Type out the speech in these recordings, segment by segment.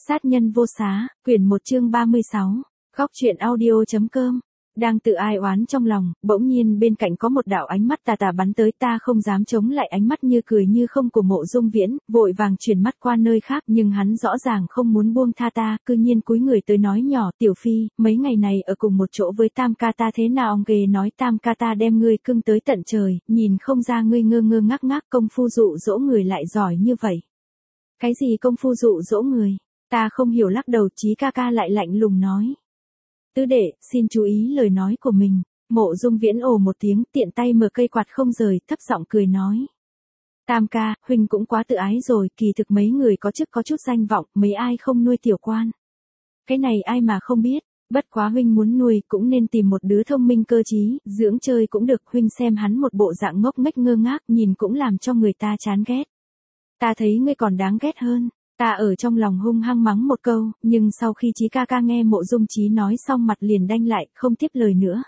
Sát nhân vô xá, quyển 1 chương 36, Góc truyện audio.com. Đang tự ai oán trong lòng, bỗng nhiên bên cạnh có một đạo ánh mắt tà tà bắn tới, ta không dám chống lại ánh mắt như cười như không của Mộ Dung Viễn, vội vàng chuyển mắt qua nơi khác, nhưng hắn rõ ràng không muốn buông tha ta, cư nhiên cúi người tới nói nhỏ, Tiểu Phi, mấy ngày này ở cùng một chỗ với Tam ca ta thế nào? Ông ghê nói Tam ca ta đem ngươi cưng tới tận trời, nhìn không ra ngươi ngơ ngơ ngác ngác, công phu dụ dỗ người lại giỏi như vậy. Cái gì công phu dụ dỗ người? Ta không hiểu, lắc đầu. Chí ca ca lại lạnh lùng nói. Tứ đệ, xin chú ý lời nói của mình. Mộ Dung Viễn ồ một tiếng, tiện tay mở cây quạt không rời, thấp giọng cười nói. Tam ca, huynh cũng quá tự ái rồi, kỳ thực mấy người có chức có chút danh vọng, mấy ai không nuôi tiểu quan. Cái này ai mà không biết, bất quá huynh muốn nuôi cũng nên tìm một đứa thông minh cơ trí, dưỡng chơi cũng được. Huynh xem hắn một bộ dạng ngốc nghếch ngơ ngác, nhìn cũng làm cho người ta chán ghét. Ta thấy ngươi còn đáng ghét hơn. Ta ở trong lòng hung hăng mắng một câu, nhưng sau khi Chí ca ca nghe Mộ Dung Chí nói xong mặt liền đanh lại, không tiếp lời nữa.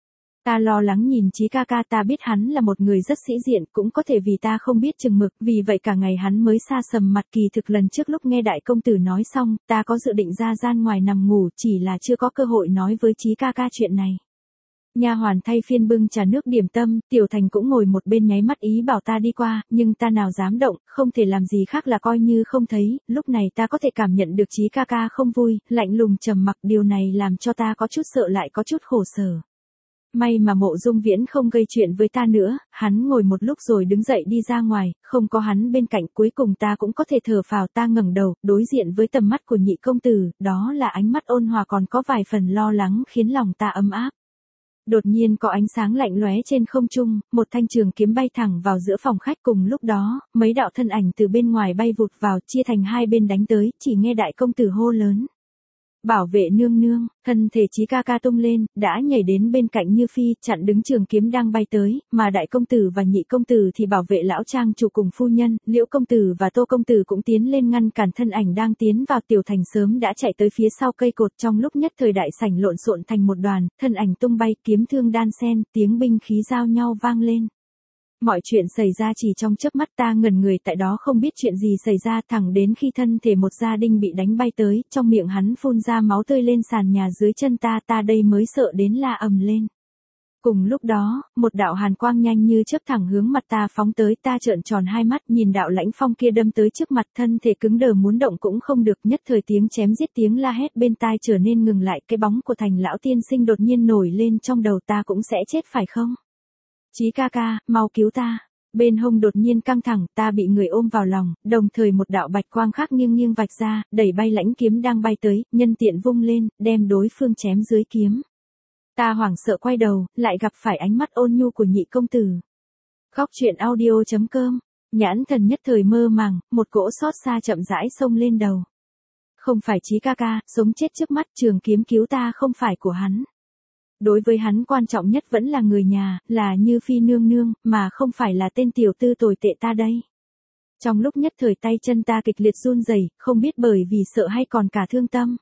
Ta lo lắng nhìn Chí ca ca, ta biết hắn là một người rất sĩ diện, cũng có thể vì ta không biết chừng mực, vì vậy cả ngày hắn mới xa sầm mặt. Kỳ thực lần trước lúc nghe đại công tử nói xong, ta có dự định ra gian ngoài nằm ngủ, chỉ là chưa có cơ hội nói với Chí ca ca chuyện này. Nha hoàn thay phiên bưng trà nước điểm tâm, Tiểu Thành cũng ngồi một bên nháy mắt ý bảo ta đi qua, nhưng ta nào dám động, không thể làm gì khác là coi như không thấy. Lúc này ta có thể cảm nhận được Chí ca ca không vui, lạnh lùng trầm mặc, điều này làm cho ta có chút sợ lại có chút khổ sở. May mà Mộ Dung Viễn không gây chuyện với ta nữa, hắn ngồi một lúc rồi đứng dậy đi ra ngoài, không có hắn bên cạnh cuối cùng ta cũng có thể thở phào. Ta ngẩng đầu, đối diện với tầm mắt của nhị công tử, đó là ánh mắt ôn hòa còn có vài phần lo lắng khiến lòng ta ấm áp. Đột nhiên có ánh sáng lạnh lóe trên không trung, một thanh trường kiếm bay thẳng vào giữa phòng khách. Cùng lúc đó, mấy đạo thân ảnh từ bên ngoài bay vụt vào, chia thành hai bên đánh tới, chỉ nghe đại công tử hô lớn. Bảo vệ nương nương, thân thể Chí ca ca tung lên, đã nhảy đến bên cạnh Như Phi, chặn đứng trường kiếm đang bay tới, mà đại công tử và nhị công tử thì bảo vệ lão trang chủ cùng phu nhân. Liễu công tử và Tô công tử cũng tiến lên ngăn cản thân ảnh đang tiến vào. Tiểu Thành sớm đã chạy tới phía sau cây cột, trong lúc nhất thời đại sảnh lộn xộn thành một đoàn, thân ảnh tung bay, kiếm thương đan xen, tiếng binh khí giao nhau vang lên. Mọi chuyện xảy ra chỉ trong chớp mắt, ta ngẩn người tại đó không biết chuyện gì xảy ra, thẳng đến khi thân thể một gia đình bị đánh bay tới, trong miệng hắn phun ra máu tươi lên sàn nhà dưới chân ta, ta đây mới sợ đến la ầm lên. Cùng lúc đó, một đạo hàn quang nhanh như chớp thẳng hướng mặt ta phóng tới, ta trợn tròn hai mắt nhìn đạo lãnh phong kia đâm tới trước mặt, thân thể cứng đờ muốn động cũng không được. Nhất thời tiếng chém giết tiếng la hét bên tai trở nên ngừng lại, cái bóng của Thành lão tiên sinh đột nhiên nổi lên trong đầu, ta cũng sẽ chết phải không? Chí ca ca, mau cứu ta. Bên hông đột nhiên căng thẳng, ta bị người ôm vào lòng, đồng thời một đạo bạch quang khác nghiêng nghiêng vạch ra, đẩy bay lãnh kiếm đang bay tới, nhân tiện vung lên, đem đối phương chém dưới kiếm. Ta hoảng sợ quay đầu, lại gặp phải ánh mắt ôn nhu của nhị công tử. Góc truyện audio.com, nhãn thần nhất thời mơ màng, một cỗ xót xa chậm rãi xông lên đầu. Không phải Chí ca ca, sống chết trước mắt, trường kiếm cứu ta không phải của hắn. Đối với hắn quan trọng nhất vẫn là người nhà, là Như Phi nương nương, mà không phải là tên tiểu tư tồi tệ ta đây. Trong lúc nhất thời tay chân ta kịch liệt run rẩy, không biết bởi vì sợ hay còn cả thương tâm.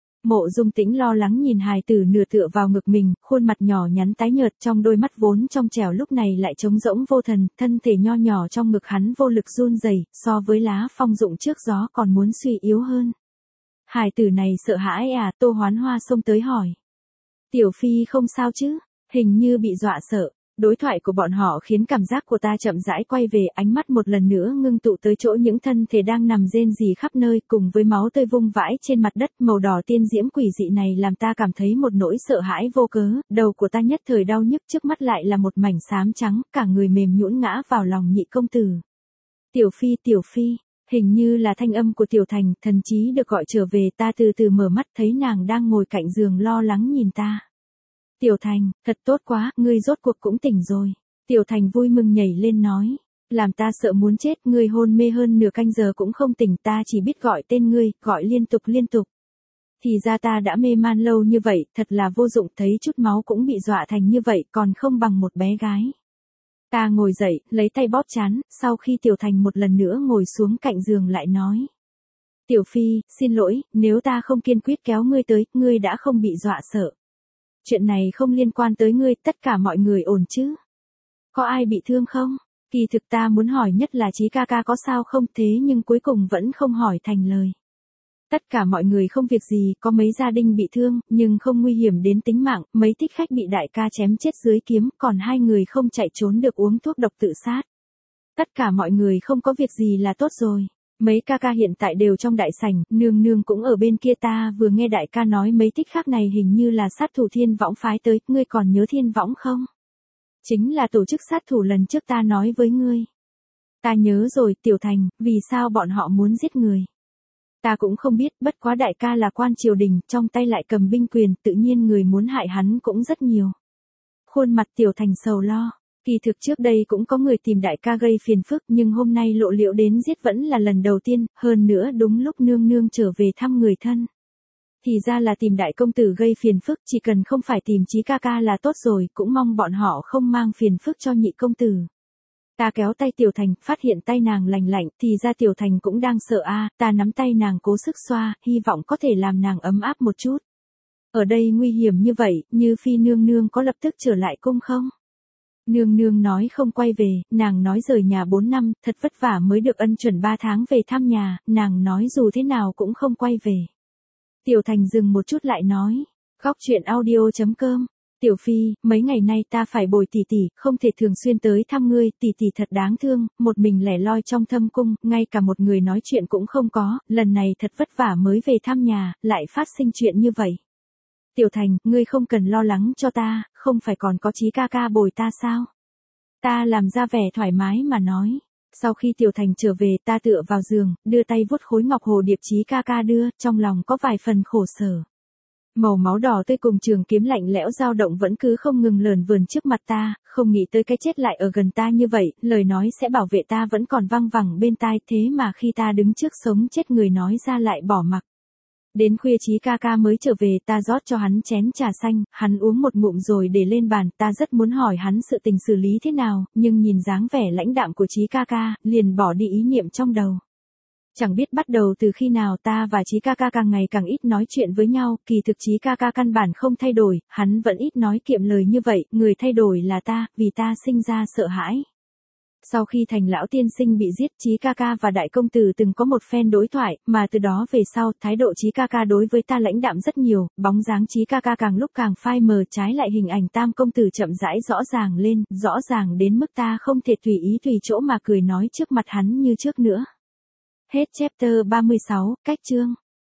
Mộ Dung Tĩnh lo lắng nhìn hài tử nửa tựa vào ngực mình, khuôn mặt nhỏ nhắn tái nhợt, trong đôi mắt vốn trong trẻo lúc này lại trống rỗng vô thần, thân thể nho nhỏ trong ngực hắn vô lực run rẩy, so với lá phong rụng trước gió còn muốn suy yếu hơn. Hài tử này sợ hãi à? Tô Hoán Hoa xông tới hỏi. Tiểu Phi không sao chứ, hình như bị dọa sợ. Đối thoại của bọn họ khiến cảm giác của ta chậm rãi quay về, ánh mắt một lần nữa ngưng tụ tới chỗ những thân thể đang nằm rên rỉ khắp nơi, cùng với máu tươi vung vãi trên mặt đất màu đỏ tiên diễm quỷ dị này làm ta cảm thấy một nỗi sợ hãi vô cớ, đầu của ta nhất thời đau nhức, trước mắt lại là một mảnh xám trắng, cả người mềm nhũn ngã vào lòng nhị công tử. Tiểu Phi, hình như là thanh âm của Tiểu Thành, thần chí được gọi trở về. Ta từ từ mở mắt thấy nàng đang ngồi cạnh giường lo lắng nhìn ta. Tiểu Thành, thật tốt quá, ngươi rốt cuộc cũng tỉnh rồi. Tiểu Thành vui mừng nhảy lên nói. Làm ta sợ muốn chết, ngươi hôn mê hơn nửa canh giờ cũng không tỉnh, ta chỉ biết gọi tên ngươi, gọi liên tục. Thì ra ta đã mê man lâu như vậy, thật là vô dụng, thấy chút máu cũng bị dọa thành như vậy, còn không bằng một bé gái. Ta ngồi dậy, lấy tay bóp trán, sau khi Tiểu Thành một lần nữa ngồi xuống cạnh giường lại nói. Tiểu Phi, xin lỗi, nếu ta không kiên quyết kéo ngươi tới, ngươi đã không bị dọa sợ. Chuyện này không liên quan tới ngươi, tất cả mọi người ổn chứ? Có ai bị thương không? Kỳ thực ta muốn hỏi nhất là Chí ca ca có sao không, thế nhưng cuối cùng vẫn không hỏi thành lời. Tất cả mọi người không việc gì, có mấy gia đình bị thương, nhưng không nguy hiểm đến tính mạng, mấy thích khách bị đại ca chém chết dưới kiếm, còn 2 người không chạy trốn được uống thuốc độc tự sát. Tất cả mọi người không có việc gì là tốt rồi. Mấy ca ca hiện tại đều trong đại sảnh, nương nương cũng ở bên kia, ta vừa nghe đại ca nói mấy thích khách này hình như là sát thủ Thiên Võng phái tới, ngươi còn nhớ Thiên Võng không? Chính là tổ chức sát thủ lần trước ta nói với ngươi. Ta nhớ rồi, Tiểu Thành, vì sao bọn họ muốn giết người? Ta cũng không biết, bất quá đại ca là quan triều đình, trong tay lại cầm binh quyền, tự nhiên người muốn hại hắn cũng rất nhiều. Khuôn mặt Tiểu Thành sầu lo. Kỳ thực trước đây cũng có người tìm đại ca gây phiền phức, nhưng hôm nay lộ liễu đến giết vẫn là lần đầu tiên, hơn nữa đúng lúc nương nương trở về thăm người thân. Thì ra là tìm đại công tử gây phiền phức, chỉ cần không phải tìm Chí ca ca là tốt rồi, cũng mong bọn họ không mang phiền phức cho nhị công tử. Ta kéo tay Tiểu Thành, phát hiện tay nàng lành lạnh, thì ra Tiểu Thành cũng đang sợ ta nắm tay nàng cố sức xoa, hy vọng có thể làm nàng ấm áp một chút. Ở đây nguy hiểm như vậy, Như Phi nương nương có lập tức trở lại cung không? Nương nương nói không quay về, nàng nói rời nhà 4 năm, thật vất vả mới được ân chuẩn 3 tháng về thăm nhà, nàng nói dù thế nào cũng không quay về. Tiểu Thành dừng một chút lại nói, góc chuyện audio.com, Tiểu Phi, mấy ngày nay ta phải bồi tỷ tỷ, không thể thường xuyên tới thăm ngươi, tỷ tỷ thật đáng thương, một mình lẻ loi trong thâm cung, ngay cả một người nói chuyện cũng không có, lần này thật vất vả mới về thăm nhà, lại phát sinh chuyện như vậy. Tiểu Thành, ngươi không cần lo lắng cho ta, không phải còn có Chí ca ca bồi ta sao? Ta làm ra vẻ thoải mái mà nói. Sau khi Tiểu Thành trở về, ta tựa vào giường, đưa tay vuốt khối ngọc hồ điệp Chí ca ca đưa, trong lòng có vài phần khổ sở. Màu máu đỏ tươi cùng trường kiếm lạnh lẽo dao động vẫn cứ không ngừng lờn vườn trước mặt ta, không nghĩ tới cái chết lại ở gần ta như vậy, lời nói sẽ bảo vệ ta vẫn còn văng vẳng bên tai, thế mà khi ta đứng trước sống chết người nói ra lại bỏ mặc. Đến khuya Chí ca ca mới trở về, ta rót cho hắn chén trà xanh, hắn uống một ngụm rồi để lên bàn, ta rất muốn hỏi hắn sự tình xử lý thế nào, nhưng nhìn dáng vẻ lãnh đạm của Chí ca ca, liền bỏ đi ý niệm trong đầu. Chẳng biết bắt đầu từ khi nào ta và Chí ca ca càng ngày càng ít nói chuyện với nhau, kỳ thực Chí ca ca căn bản không thay đổi, hắn vẫn ít nói kiệm lời như vậy, người thay đổi là ta, vì ta sinh ra sợ hãi. Sau khi Thành lão tiên sinh bị giết, Chí ca ca và đại công tử từng có một phen đối thoại, mà từ đó về sau, thái độ Chí ca ca đối với ta lãnh đạm rất nhiều, bóng dáng Chí ca ca càng lúc càng phai mờ, trái lại hình ảnh Tam công tử chậm rãi rõ ràng lên, rõ ràng đến mức ta không thể tùy ý tùy chỗ mà cười nói trước mặt hắn như trước nữa. Hết chapter 36, cách chương.